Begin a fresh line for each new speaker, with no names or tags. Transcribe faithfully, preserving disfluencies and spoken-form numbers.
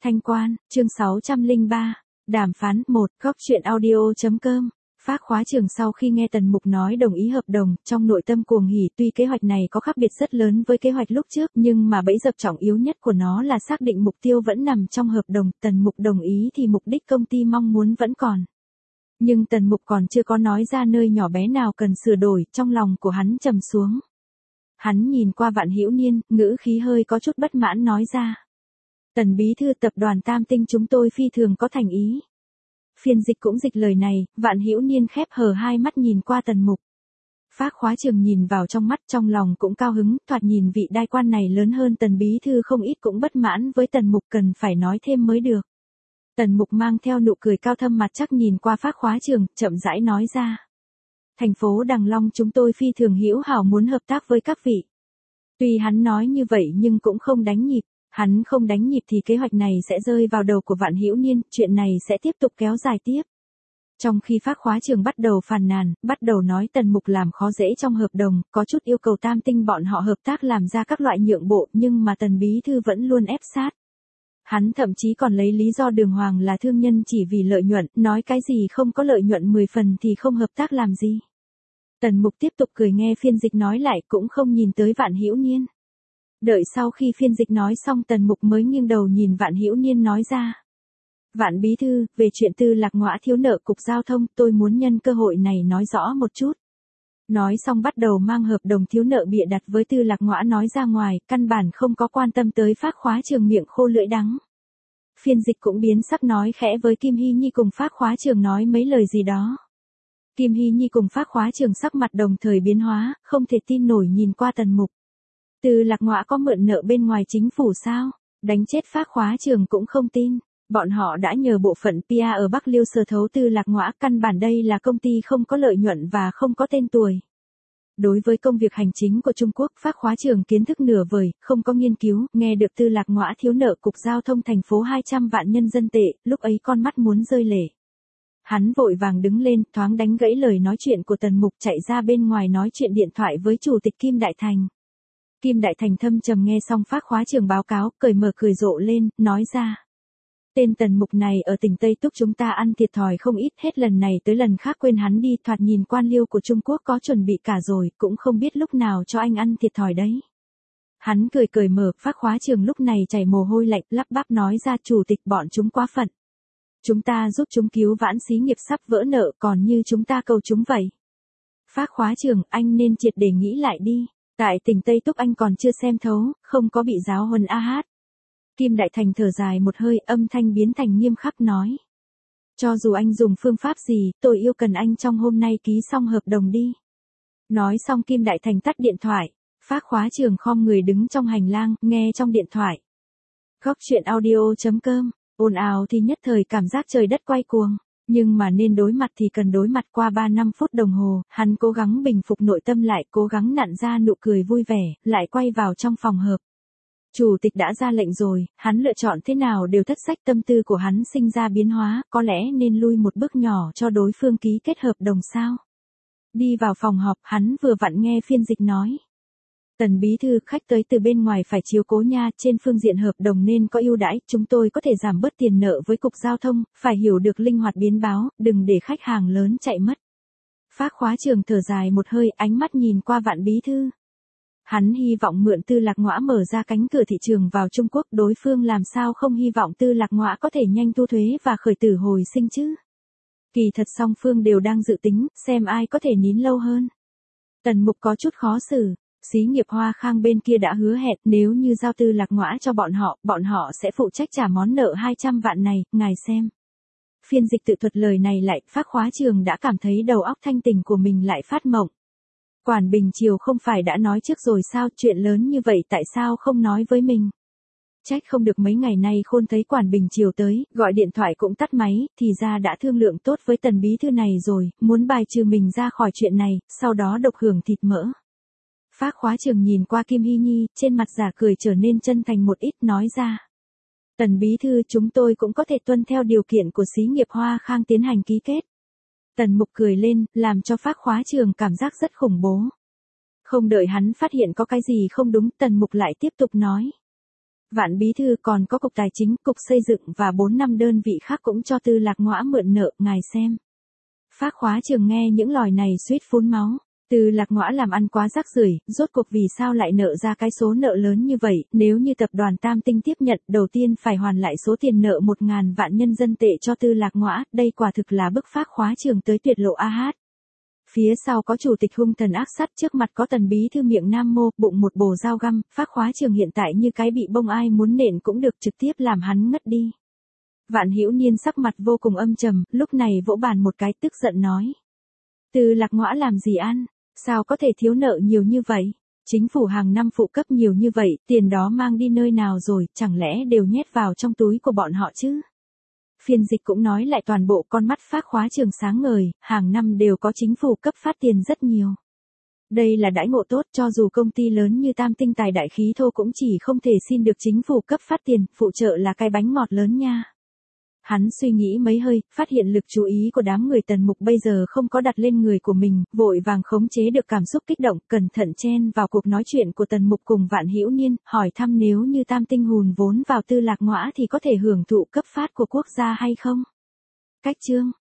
Thanh Quan, chương sáu trăm lẻ ba, đàm phán một, góc truyện audio chấm com. Phác Khóa Trường sau khi nghe Tần Mục nói đồng ý hợp đồng, trong nội tâm cuồng hỉ, tuy kế hoạch này có khác biệt rất lớn với kế hoạch lúc trước, nhưng mà bẫy dập trọng yếu nhất của nó là xác định mục tiêu vẫn nằm trong hợp đồng, Tần Mục đồng ý thì mục đích công ty mong muốn vẫn còn. Nhưng Tần Mục còn chưa có nói ra nơi nhỏ bé nào cần sửa đổi, trong lòng của hắn trầm xuống. Hắn nhìn qua Vạn Hữu Niên, ngữ khí hơi có chút bất mãn nói ra. Tần bí thư, tập đoàn Tam Tinh chúng tôi phi thường có thành ý. Phiên dịch cũng dịch lời này, Vạn Hữu Niên khép hờ hai mắt nhìn qua Tần Mục. Phác Khóa Trường nhìn vào trong mắt, trong lòng cũng cao hứng, thoạt nhìn vị đai quan này lớn hơn Tần bí thư không ít, cũng bất mãn với Tần Mục, cần phải nói thêm mới được. Tần Mục mang theo nụ cười cao thâm mặt chắc nhìn qua Phác Khóa Trường, chậm rãi nói ra. Thành phố Đằng Long chúng tôi phi thường hữu hảo muốn hợp tác với các vị. Tuy hắn nói như vậy nhưng cũng không đánh nhịp. Hắn không đánh nhịp thì kế hoạch này sẽ rơi vào đầu của Vạn Hữu Niên, chuyện này sẽ tiếp tục kéo dài tiếp. Trong khi Phác Khóa Trường bắt đầu phàn nàn, bắt đầu nói Tần Mục làm khó dễ trong hợp đồng, có chút yêu cầu Tam Tinh bọn họ hợp tác làm ra các loại nhượng bộ, nhưng mà Tần bí thư vẫn luôn ép sát. Hắn thậm chí còn lấy lý do đường hoàng là thương nhân chỉ vì lợi nhuận, nói cái gì không có lợi nhuận mười phần thì không hợp tác làm gì. Tần Mục tiếp tục cười nghe phiên dịch nói lại, cũng không nhìn tới Vạn Hữu Niên. Đợi sau khi phiên dịch nói xong, Tần Mục mới nghiêng đầu nhìn Vạn Hữu Niên nói ra. Vạn bí thư, về chuyện Tư Lạc Ngõa thiếu nợ cục giao thông, tôi muốn nhân cơ hội này nói rõ một chút. Nói xong bắt đầu mang hợp đồng thiếu nợ bịa đặt với Tư Lạc Ngõa nói ra ngoài, căn bản không có quan tâm tới Phác Khóa Trường miệng khô lưỡi đắng. Phiên dịch cũng biến sắc nói khẽ với Kim Hy Nhi cùng Phác Khóa Trường nói mấy lời gì đó. Kim Hy Nhi cùng Phác Khóa Trường sắc mặt đồng thời biến hóa, không thể tin nổi nhìn qua Tần Mục. Tư Lạc Ngõa có mượn nợ bên ngoài chính phủ sao? Đánh chết Phác Khóa Trường cũng không tin. Bọn họ đã nhờ bộ phận pê e ở Bắc Liêu sơ thấu Tư Lạc Ngõa, căn bản đây là công ty không có lợi nhuận và không có tên tuổi. Đối với công việc hành chính của Trung Quốc, Phác Khóa Trường kiến thức nửa vời, không có nghiên cứu, nghe được Tư Lạc Ngõa thiếu nợ cục giao thông thành phố hai trăm vạn nhân dân tệ, lúc ấy con mắt muốn rơi lệ. Hắn vội vàng đứng lên, thoáng đánh gãy lời nói chuyện của Tần Mục, chạy ra bên ngoài nói chuyện điện thoại với Chủ tịch Kim Đại Thành. Kim Đại Thành thâm trầm nghe xong Phác Khóa Trường báo cáo, cười mở cười rộ lên, nói ra. Tên Tần Mục này ở tỉnh Tây Túc chúng ta ăn thiệt thòi không ít, hết lần này tới lần khác quên hắn đi, thoạt nhìn quan liêu của Trung Quốc có chuẩn bị cả rồi, cũng không biết lúc nào cho anh ăn thiệt thòi đấy. Hắn cười cười mở, Phác Khóa Trường lúc này chảy mồ hôi lạnh, lắp bắp nói ra, Chủ tịch bọn chúng quá phận. Chúng ta giúp chúng cứu vãn xí nghiệp sắp vỡ nợ, còn như chúng ta cầu chúng vậy. Phác Khóa Trường, anh nên triệt để nghĩ lại đi. Tại tỉnh Tây Túc anh còn chưa xem thấu, không có bị giáo huấn a hát. Kim Đại Thành thở dài một hơi, âm thanh biến thành nghiêm khắc nói. Cho dù anh dùng phương pháp gì, tôi yêu cần anh trong hôm nay ký xong hợp đồng đi. Nói xong Kim Đại Thành tắt điện thoại. Phác Khóa Trường khom người đứng trong hành lang, nghe trong điện thoại. Góc truyện audio chấm com, ồn ào thì nhất thời cảm giác trời đất quay cuồng. Nhưng mà nên đối mặt thì cần đối mặt. Qua ba năm phút đồng hồ, hắn cố gắng bình phục nội tâm lại, cố gắng nặn ra nụ cười vui vẻ, lại quay vào trong phòng họp. Chủ tịch đã ra lệnh rồi, hắn lựa chọn thế nào đều thất sách, tâm tư của hắn sinh ra biến hóa, có lẽ nên lui một bước nhỏ cho đối phương ký kết hợp đồng sao. Đi vào phòng họp, hắn vừa vặn nghe phiên dịch nói. Tần bí thư, khách tới từ bên ngoài phải chiếu cố nha, trên phương diện hợp đồng nên có ưu đãi, chúng tôi có thể giảm bớt tiền nợ với cục giao thông, phải hiểu được linh hoạt biến báo, đừng để khách hàng lớn chạy mất. Phác Khóa Trường thở dài một hơi, ánh mắt nhìn qua Vạn bí thư. Hắn hy vọng mượn Tư Lạc Ngõa mở ra cánh cửa thị trường vào Trung Quốc, đối phương làm sao không hy vọng Tư Lạc Ngõa có thể nhanh thu thuế và khởi tử hồi sinh chứ. Kỳ thật song phương đều đang dự tính, xem ai có thể nín lâu hơn. Tần Mục có chút khó xử. Xí nghiệp Hoa Khang bên kia đã hứa hẹn, nếu như giao Tư Lạc Ngõa cho bọn họ, bọn họ sẽ phụ trách trả món nợ hai trăm vạn này, ngài xem. Phiên dịch tự thuật lời này lại, Phác Khóa Trường đã cảm thấy đầu óc thanh tỉnh của mình lại phát mộng. Quản Bình Triều không phải đã nói trước rồi sao, chuyện lớn như vậy tại sao không nói với mình. Trách không được mấy ngày nay Khôn thấy Quản Bình Triều tới, gọi điện thoại cũng tắt máy, thì ra đã thương lượng tốt với Tần bí thư này rồi, muốn bài trừ mình ra khỏi chuyện này, sau đó độc hưởng thịt mỡ. Phác Khóa Trường nhìn qua Kim Hy Nhi, trên mặt giả cười trở nên chân thành một ít, nói ra. Tần bí thư, chúng tôi cũng có thể tuân theo điều kiện của xí nghiệp Hoa Khang tiến hành ký kết. Tần Mục cười lên, làm cho Phác Khóa Trường cảm giác rất khủng bố. Không đợi hắn phát hiện có cái gì không đúng, Tần Mục lại tiếp tục nói. Vạn bí thư còn có cục tài chính, cục xây dựng và bốn năm đơn vị khác cũng cho Tư Lạc Ngõa mượn nợ, ngài xem. Phác Khóa Trường nghe những lời này suýt phun máu. Tư Lạc Ngõa làm ăn quá rác rưởi, rốt cuộc vì sao lại nợ ra cái số nợ lớn như vậy, nếu như tập đoàn Tam Tinh tiếp nhận, đầu tiên phải hoàn lại số tiền nợ một ngàn vạn nhân dân tệ cho Tư Lạc Ngõa, đây quả thực là bức Phác Khóa Trường tới tuyệt lộ a hát. Phía sau có chủ tịch hung thần ác sắt, trước mặt có Tần bí thư miệng nam mô, bụng một bồ dao găm, Phác Khóa Trường hiện tại như cái bị bông ai muốn nện cũng được, trực tiếp làm hắn ngất đi. Vạn Hữu Niên sắc mặt vô cùng âm trầm, lúc này vỗ bàn một cái tức giận nói. Tư Lạc Ngõa làm gì ăn? Sao có thể thiếu nợ nhiều như vậy? Chính phủ hàng năm phụ cấp nhiều như vậy, tiền đó mang đi nơi nào rồi, chẳng lẽ đều nhét vào trong túi của bọn họ chứ? Phiên dịch cũng nói lại toàn bộ, con mắt Phác Khóa Trường sáng ngời, hàng năm đều có chính phủ cấp phát tiền rất nhiều. Đây là đãi ngộ tốt, cho dù công ty lớn như Tam Tinh Tài Đại Khí Thô cũng chỉ không thể xin được chính phủ cấp phát tiền, phụ trợ là cái bánh ngọt lớn nha. Hắn suy nghĩ mấy hơi, phát hiện lực chú ý của đám người Tần Mục bây giờ không có đặt lên người của mình, vội vàng khống chế được cảm xúc kích động, cẩn thận chen vào cuộc nói chuyện của Tần Mục cùng Vạn Hữu Niên, hỏi thăm nếu như Tam Tinh hùn vốn vào Tư Lạc Ngõa thì có thể hưởng thụ cấp phát của quốc gia hay không? Cách chương